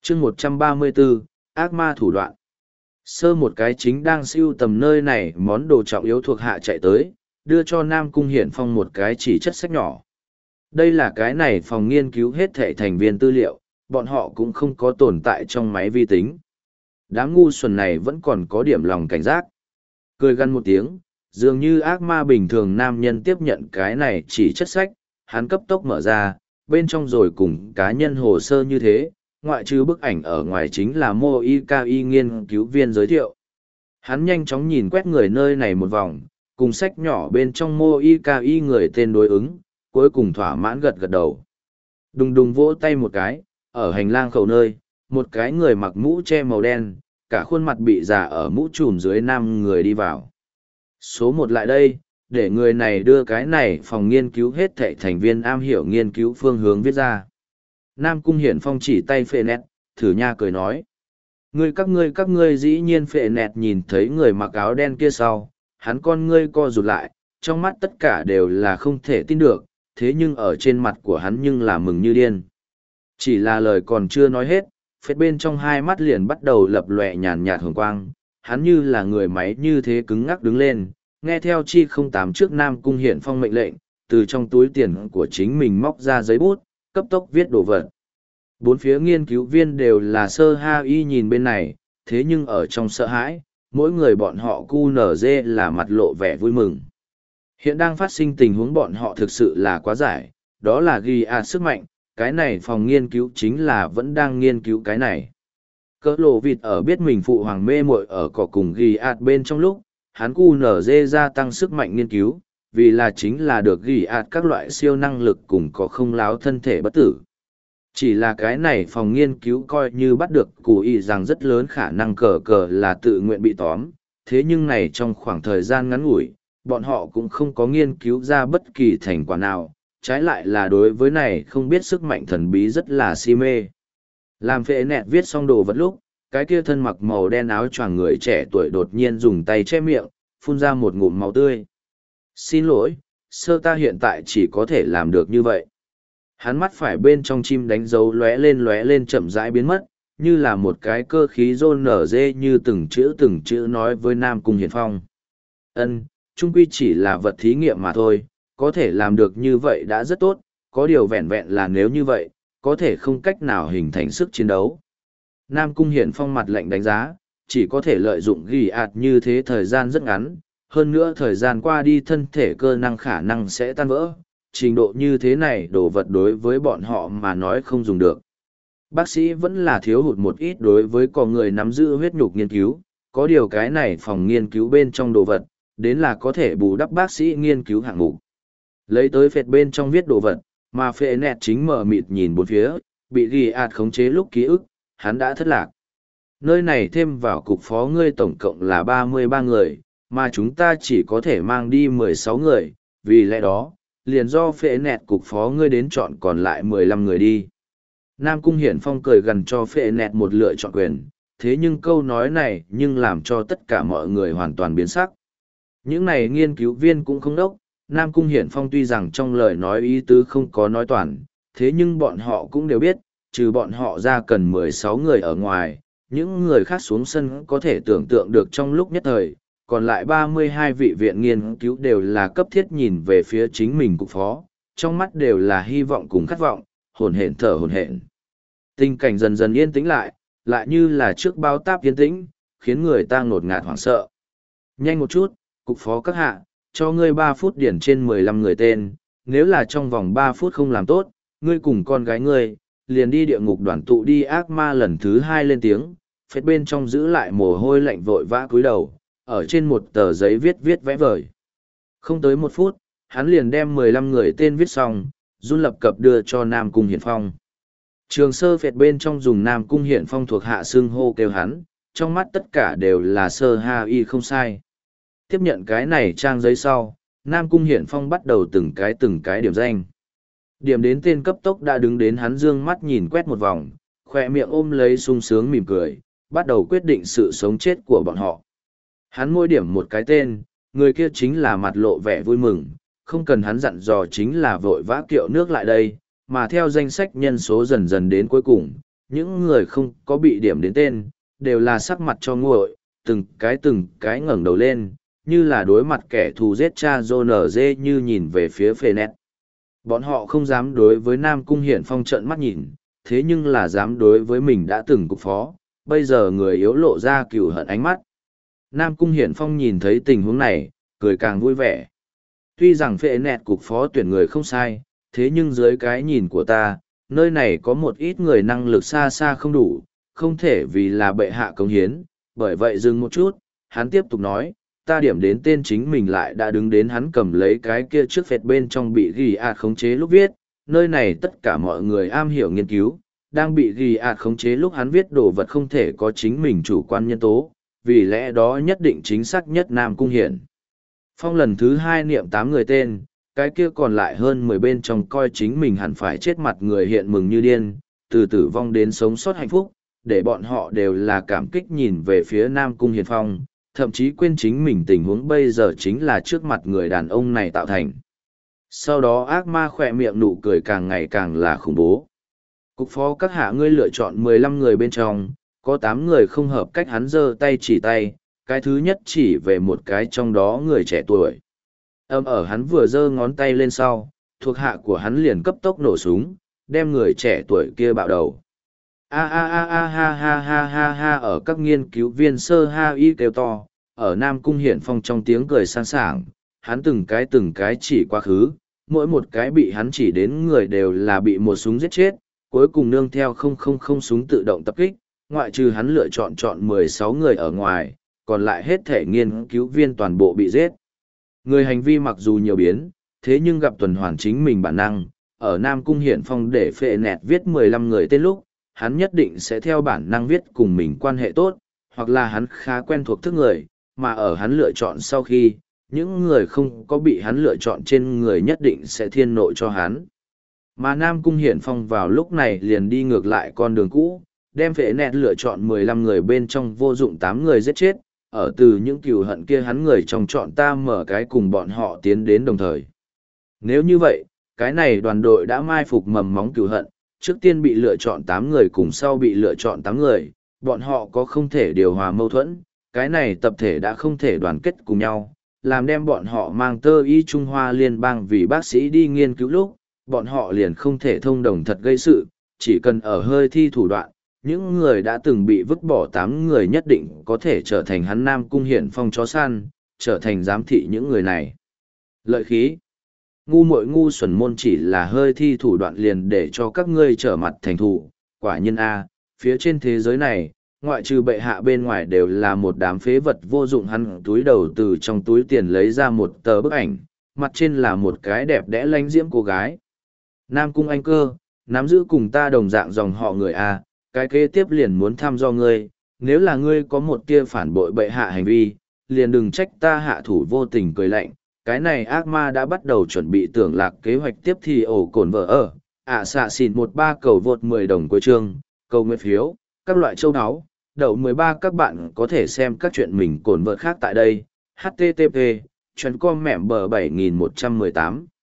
chương 134, ác ma thủ đoạn. Sơ một cái chính đang siêu tầm nơi này món đồ trọng yếu thuộc hạ chạy tới, đưa cho Nam Cung Hiển Phong một cái chỉ chất sách nhỏ. Đây là cái này phòng nghiên cứu hết thảy thành viên tư liệu, bọn họ cũng không có tồn tại trong máy vi tính. Đám ngu xuẩn này vẫn còn có điểm lòng cảnh giác. Cười gằn một tiếng, dường như ác ma bình thường nam nhân tiếp nhận cái này chỉ chất sách, hắn cấp tốc mở ra, bên trong rồi cùng cá nhân hồ sơ như thế, ngoại trừ bức ảnh ở ngoài chính là Mô Y Ca Y nghiên cứu viên giới thiệu. Hắn nhanh chóng nhìn quét người nơi này một vòng, cùng sách nhỏ bên trong Mô Y Ca Y người tên đối ứng, cuối cùng thỏa mãn gật gật đầu. Đùng đùng vỗ tay một cái, ở hành lang khẩu nơi, một cái người mặc mũ che màu đen, cả khuôn mặt bị già ở mũ trùm dưới năm người đi vào. Số một lại đây, để người này đưa cái này phòng nghiên cứu hết thảy thành viên am hiểu nghiên cứu phương hướng viết ra. Nam Cung Hiển Phong chỉ tay phệ nẹt, thử nha cười nói. Các ngươi dĩ nhiên phệ nẹt nhìn thấy người mặc áo đen kia sau, hắn con ngươi co rụt lại, trong mắt tất cả đều là không thể tin được, thế nhưng ở trên mặt của hắn nhưng là mừng như điên. Chỉ là lời còn chưa nói hết, phết bên trong hai mắt liền bắt đầu lập lòe nhàn nhạt hồng quang, hắn như là người máy như thế cứng ngắc đứng lên, nghe theo chi 08 trước Nam Cung Hiển Phong mệnh lệnh, từ trong túi tiền của chính mình móc ra giấy bút, cấp tốc viết đồ vật. Bốn phía nghiên cứu viên đều là sơ ha y nhìn bên này, thế nhưng ở trong sợ hãi, mỗi người bọn họ cu nở dê là mặt lộ vẻ vui mừng. Hiện đang phát sinh tình huống bọn họ thực sự là quá giải, đó là ghi sức mạnh, cái này phòng nghiên cứu chính là vẫn đang nghiên cứu cái này. Cỡ lộ vịt ở biết mình phụ hoàng mê muội ở cỏ cùng ghi bên trong lúc, hắn cu nở dê gia tăng sức mạnh nghiên cứu, vì là chính là được ghi các loại siêu năng lực cùng có không láo thân thể bất tử. Chỉ là cái này phòng nghiên cứu coi như bắt được cụ ý rằng rất lớn khả năng cờ là tự nguyện bị tóm, thế nhưng này trong khoảng thời gian ngắn ngủi, bọn họ cũng không có nghiên cứu ra bất kỳ thành quả nào, trái lại là đối với này không biết sức mạnh thần bí rất là si mê. Làm phệ nẹt viết xong đồ vật lúc, cái kia thân mặc màu đen áo choàng người trẻ tuổi đột nhiên dùng tay che miệng, phun ra một ngụm máu tươi. Xin lỗi, sơ ta hiện tại chỉ có thể làm được như vậy. Hắn mắt phải bên trong chim đánh dấu lóe lên chậm rãi biến mất, như là một cái cơ khí rôn nở dê như từng chữ nói với Nam Cung Hiển Phong. Ân, chung quy chỉ là vật thí nghiệm mà thôi, có thể làm được như vậy đã rất tốt, có điều vẹn vẹn là nếu như vậy, có thể không cách nào hình thành sức chiến đấu. Nam Cung Hiển Phong mặt lạnh đánh giá, chỉ có thể lợi dụng ghi như thế thời gian rất ngắn, hơn nữa thời gian qua đi thân thể cơ năng khả năng sẽ tan vỡ, trình độ như thế này đồ vật đối với bọn họ mà nói không dùng được. Bác sĩ vẫn là thiếu hụt một ít đối với con người nắm giữ huyết nhục nghiên cứu, có điều cái này phòng nghiên cứu bên trong đồ vật, đến là có thể bù đắp bác sĩ nghiên cứu hạng mục. Lấy tới phệt bên trong viết đồ vật, mà phệ nẹt chính mở mịt nhìn bốn phía, bị ghi khống chế lúc ký ức, hắn đã thất lạc. Nơi này thêm vào cục phó ngươi tổng cộng là 33 người, mà chúng ta chỉ có thể mang đi 16 người, vì lẽ đó, liền do phệ nẹt cục phó ngươi đến chọn còn lại 15 người đi. Nam Cung Hiển Phong cười gần cho phệ nẹt một lựa chọn quyền, thế nhưng câu nói này nhưng làm cho tất cả mọi người hoàn toàn biến sắc. Những này nghiên cứu viên cũng không đốc, Nam Cung Hiển Phong tuy rằng trong lời nói ý tứ không có nói toàn, thế nhưng bọn họ cũng đều biết, trừ bọn họ ra cần 16 người ở ngoài, những người khác xuống sân có thể tưởng tượng được trong lúc nhất thời, còn lại 32 vị viện nghiên cứu đều là cấp thiết nhìn về phía chính mình cục phó, trong mắt đều là hy vọng cùng khát vọng, hồn hển thở hồn hển. Tình cảnh dần dần yên tĩnh lại như là trước bao táp yên tĩnh, khiến người ta ngột ngạt hoảng sợ. Nhanh một chút, cục phó các hạ, cho ngươi 3 phút điển trên 15 người tên, nếu là trong vòng 3 phút không làm tốt, ngươi cùng con gái ngươi, liền đi địa ngục đoàn tụ đi. Ác ma lần thứ 2 lên tiếng, phết bên trong giữ lại mồ hôi lạnh vội vã cúi đầu, ở trên một tờ giấy viết vẽ vời. Không tới 1 phút, hắn liền đem 15 người tên viết xong, run lập cập đưa cho Nam Cung Hiển Phong. Trường sơ phệt bên trong dùng Nam Cung Hiển Phong thuộc hạ xưng hô kêu hắn, trong mắt tất cả đều là sơ ha y không sai. Tiếp nhận cái này trang giấy sau, Nam Cung Hiển Phong bắt đầu từng cái điểm danh. Điểm đến tên cấp tốc đã đứng đến hắn dương mắt nhìn quét một vòng, khoe miệng ôm lấy sung sướng mỉm cười, bắt đầu quyết định sự sống chết của bọn họ. Hắn mỗi điểm một cái tên, người kia chính là mặt lộ vẻ vui mừng, không cần hắn dặn dò chính là vội vã kiệu nước lại đây, mà theo danh sách nhân số dần dần đến cuối cùng, những người không có bị điểm đến tên, đều là sắc mặt cho nguội, từng cái ngẩng đầu lên, như là đối mặt kẻ thù giết cha John Dê như nhìn về phía phê nét. Bọn họ không dám đối với Nam Cung Hiển Phong trợn mắt nhìn, thế nhưng là dám đối với mình đã từng cục phó, bây giờ người yếu lộ ra cừu hận ánh mắt. Nam Cung Hiển Phong nhìn thấy tình huống này, cười càng vui vẻ. Tuy rằng phệ nẹt cục phó tuyển người không sai, thế nhưng dưới cái nhìn của ta, nơi này có một ít người năng lực xa xa không đủ, không thể vì là bệ hạ công hiến, bởi vậy dừng một chút, hắn tiếp tục nói, ta điểm đến tên chính mình lại đã đứng đến hắn cầm lấy cái kia trước phệt bên trong bị ghi khống chế lúc viết, nơi này tất cả mọi người am hiểu nghiên cứu, đang bị ghi khống chế lúc hắn viết đồ vật không thể có chính mình chủ quan nhân tố, vì lẽ đó nhất định chính xác nhất Nam Cung Hiển Phong lần thứ 2 niệm 8 người tên, cái kia còn lại hơn 10 bên trong coi chính mình hẳn phải chết mặt người hiện mừng như điên, từ tử vong đến sống sót hạnh phúc, để bọn họ đều là cảm kích nhìn về phía Nam Cung Hiển Phong, thậm chí quên chính mình tình huống bây giờ chính là trước mặt người đàn ông này tạo thành. Sau đó ác ma khỏe miệng nụ cười càng ngày càng là khủng bố. Cục phó các hạ ngươi lựa chọn 15 người bên trong, có 8 người không hợp cách hắn giơ tay chỉ tay, cái thứ nhất chỉ về một cái trong đó người trẻ tuổi. Ở hắn vừa giơ ngón tay lên sau, thuộc hạ của hắn liền cấp tốc nổ súng, đem người trẻ tuổi kia bạo đầu. A a a a ha ha ha ha ha ở các nghiên cứu viên sơ ha y kêu to, ở Nam Cung Hiển Phong trong tiếng cười sang sảng, hắn từng cái chỉ quá khứ, mỗi một cái bị hắn chỉ đến người đều là bị một súng giết chết, cuối cùng nương theo 000 súng tự động tập kích, ngoại trừ hắn lựa chọn 16 người ở ngoài, còn lại hết thể nghiên cứu viên toàn bộ bị giết. Người hành vi mặc dù nhiều biến, thế nhưng gặp tuần hoàn chính mình bản năng, ở Nam Cung Hiển Phong để phệ nẹt viết 15 người tên lúc, hắn nhất định sẽ theo bản năng viết cùng mình quan hệ tốt, hoặc là hắn khá quen thuộc thức người, mà ở hắn lựa chọn sau khi, những người không có bị hắn lựa chọn trên người nhất định sẽ thiên nộ cho hắn. Mà Nam Cung Hiển Phong vào lúc này liền đi ngược lại con đường cũ, đem phệ nẹt lựa chọn 15 người bên trong vô dụng 8 người giết chết, ở từ những cừu hận kia hắn người trong chọn ta mở cái cùng bọn họ tiến đến đồng thời. Nếu như vậy, cái này đoàn đội đã mai phục mầm móng cừu hận, trước tiên bị lựa chọn 8 người cùng sau bị lựa chọn 8 người, bọn họ có không thể điều hòa mâu thuẫn, cái này tập thể đã không thể đoàn kết cùng nhau, làm đem bọn họ mang tơ y Trung Hoa liên bang vì bác sĩ đi nghiên cứu lúc, bọn họ liền không thể thông đồng thật gây sự, chỉ cần ở hơi thi thủ đoạn, những người đã từng bị vứt bỏ 8 người nhất định có thể trở thành hắn Nam Cung Hiển Phong chó săn, trở thành giám thị những người này. Lợi khí. Ngu muội ngu xuẩn môn chỉ là hơi thi thủ đoạn liền để cho các ngươi trở mặt thành thủ. Quả nhiên A, phía trên thế giới này, ngoại trừ bệ hạ bên ngoài đều là một đám phế vật vô dụng. Hắn túi đầu từ trong túi tiền lấy ra một tờ bức ảnh, mặt trên là một cái đẹp đẽ lánh diễm cô gái. Nam Cung Anh Cơ, nắm giữ cùng ta đồng dạng dòng họ người A, cái kế tiếp liền muốn thăm do ngươi, nếu là ngươi có một tia phản bội bệ hạ hành vi, liền đừng trách ta hạ thủ vô tình cười lạnh. Cái này ác ma đã bắt đầu chuẩn bị tưởng lạc kế hoạch tiếp thì ổ cồn vợ ở, xạ xỉn 13 cầu vượt 10 đồng cuối chương, cầu nguyện phiếu, các loại châu áo, đậu 13 các bạn có thể xem các chuyện mình cồn vợ khác tại đây, http, chuyện com mẹm bờ 7118.